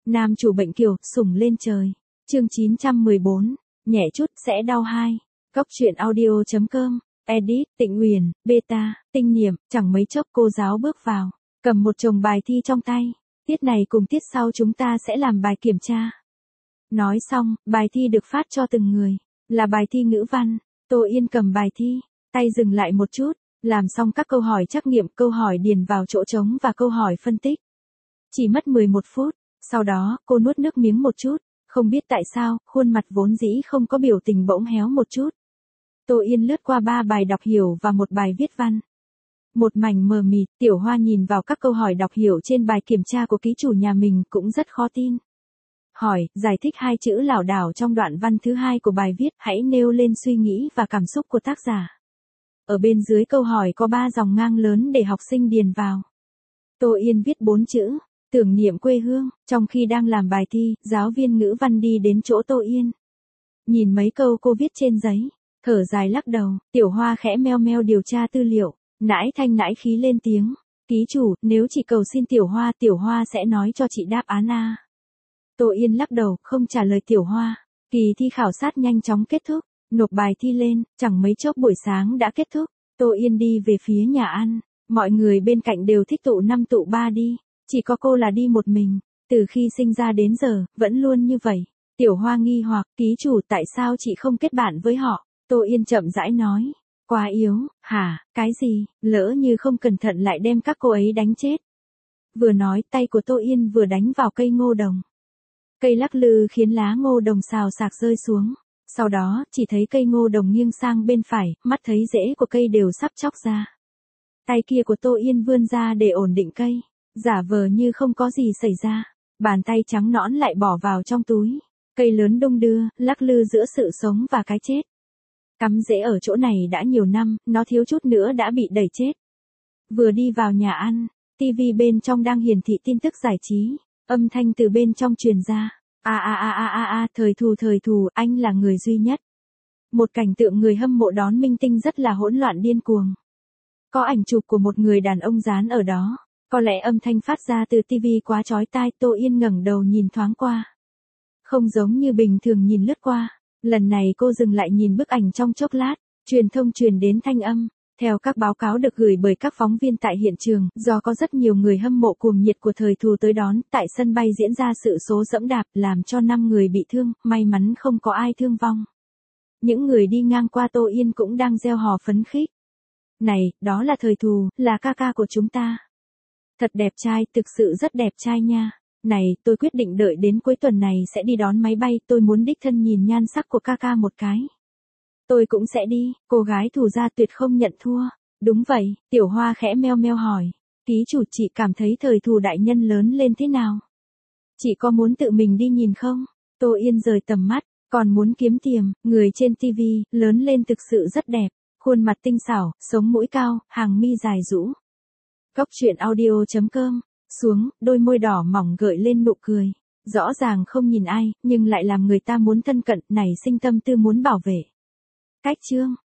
Nam chủ bệnh kiều, sủng lên trời. Chương 914, nhẹ chút sẽ đau hai. Góc truyện audio.com, edit, Tịnh Uyển, beta, Tinh Niệm, chẳng mấy chốc cô giáo bước vào, cầm một chồng bài thi trong tay. Tiết này cùng tiết sau chúng ta sẽ làm bài kiểm tra. Nói xong, bài thi được phát cho từng người, là bài thi ngữ văn. Tô Yên cầm bài thi, tay dừng lại một chút, làm xong các câu hỏi trắc nghiệm, câu hỏi điền vào chỗ trống và câu hỏi phân tích. Chỉ mất 11 phút, sau đó, cô nuốt nước miếng một chút, không biết tại sao, khuôn mặt vốn dĩ không có biểu tình bỗng héo một chút. Tô Yên lướt qua 3 bài đọc hiểu và một bài viết văn. Một mảnh mờ mịt, Tiểu Hoa nhìn vào các câu hỏi đọc hiểu trên bài kiểm tra của ký chủ nhà mình cũng rất khó tin. Hỏi, giải thích hai chữ lảo đảo trong đoạn văn thứ 2 của bài viết, hãy nêu lên suy nghĩ và cảm xúc của tác giả. Ở bên dưới câu hỏi có 3 dòng ngang lớn để học sinh điền vào. Tô Yên viết 4 chữ, tưởng niệm quê hương. Trong khi đang làm bài thi, giáo viên ngữ văn đi đến chỗ Tô Yên. Nhìn mấy câu cô viết trên giấy, thở dài lắc đầu. Tiểu Hoa khẽ meo meo điều tra tư liệu, nãi thanh nãi khí lên tiếng. Ký chủ, nếu chị cầu xin Tiểu Hoa sẽ nói cho chị đáp án A. Tô Yên lắc đầu, không trả lời Tiểu Hoa. Kỳ thi khảo sát nhanh chóng kết thúc, nộp bài thi lên, chẳng mấy chốc buổi sáng đã kết thúc. Tô Yên đi về phía nhà ăn, mọi người bên cạnh đều thích tụ 5 tụ 3 đi, chỉ có cô là đi một mình, từ khi sinh ra đến giờ, vẫn luôn như vậy. Tiểu Hoa nghi hoặc, ký chủ tại sao chị không kết bạn với họ? Tô Yên chậm rãi nói, quá yếu, hả, cái gì, lỡ như không cẩn thận lại đem các cô ấy đánh chết. Vừa nói tay của Tô Yên vừa đánh vào cây ngô đồng. Cây lắc lư khiến lá ngô đồng xào xạc rơi xuống. Sau đó, chỉ thấy cây ngô đồng nghiêng sang bên phải, mắt thấy rễ của cây đều sắp chóc ra. Tay kia của Tô Yên vươn ra để ổn định cây, giả vờ như không có gì xảy ra. Bàn tay trắng nõn lại bỏ vào trong túi. Cây lớn đung đưa, lắc lư giữa sự sống và cái chết. Cắm rễ ở chỗ này đã nhiều năm, nó thiếu chút nữa đã bị đẩy chết. Vừa đi vào nhà ăn, tivi bên trong đang hiển thị tin tức giải trí. Âm thanh từ bên trong truyền ra. Thời thù, anh là người duy nhất. Một cảnh tượng người hâm mộ đón minh tinh rất là hỗn loạn điên cuồng. Có ảnh chụp của một người đàn ông dán ở đó. Có lẽ âm thanh phát ra từ tivi quá chói tai. Tô Yên ngẩng đầu nhìn thoáng qua. Không giống như bình thường nhìn lướt qua. Lần này cô dừng lại nhìn bức ảnh trong chốc lát. Truyền thông truyền đến thanh âm. Theo các báo cáo được gửi bởi các phóng viên tại hiện trường, do có rất nhiều người hâm mộ cuồng nhiệt của thời thù tới đón, tại sân bay diễn ra sự số dẫm đạp, làm cho 5 người bị thương, may mắn không có ai thương vong. Những người đi ngang qua Tô Yên cũng đang reo hò phấn khích. Này, đó là thời thù, là ca ca của chúng ta. Thật đẹp trai, thực sự rất đẹp trai nha. Này, tôi quyết định đợi đến cuối tuần này sẽ đi đón máy bay, tôi muốn đích thân nhìn nhan sắc của ca ca một cái. Tôi cũng sẽ đi, cô gái Thù gia tuyệt không nhận thua. Đúng vậy, Tiểu Hoa khẽ meo meo hỏi. Ký chủ, chị cảm thấy thời thù đại nhân lớn lên thế nào? Chị có muốn tự mình đi nhìn không? Tô Yên rời tầm mắt, còn muốn kiếm tiền, người trên TV, lớn lên thực sự rất đẹp. Khuôn mặt tinh xảo, sống mũi cao, hàng mi dài rũ. Góc truyện audio.com, xuống, đôi môi đỏ mỏng gợi lên nụ cười. Rõ ràng không nhìn ai, nhưng lại làm người ta muốn thân cận, nảy sinh tâm tư muốn bảo vệ. Cách chương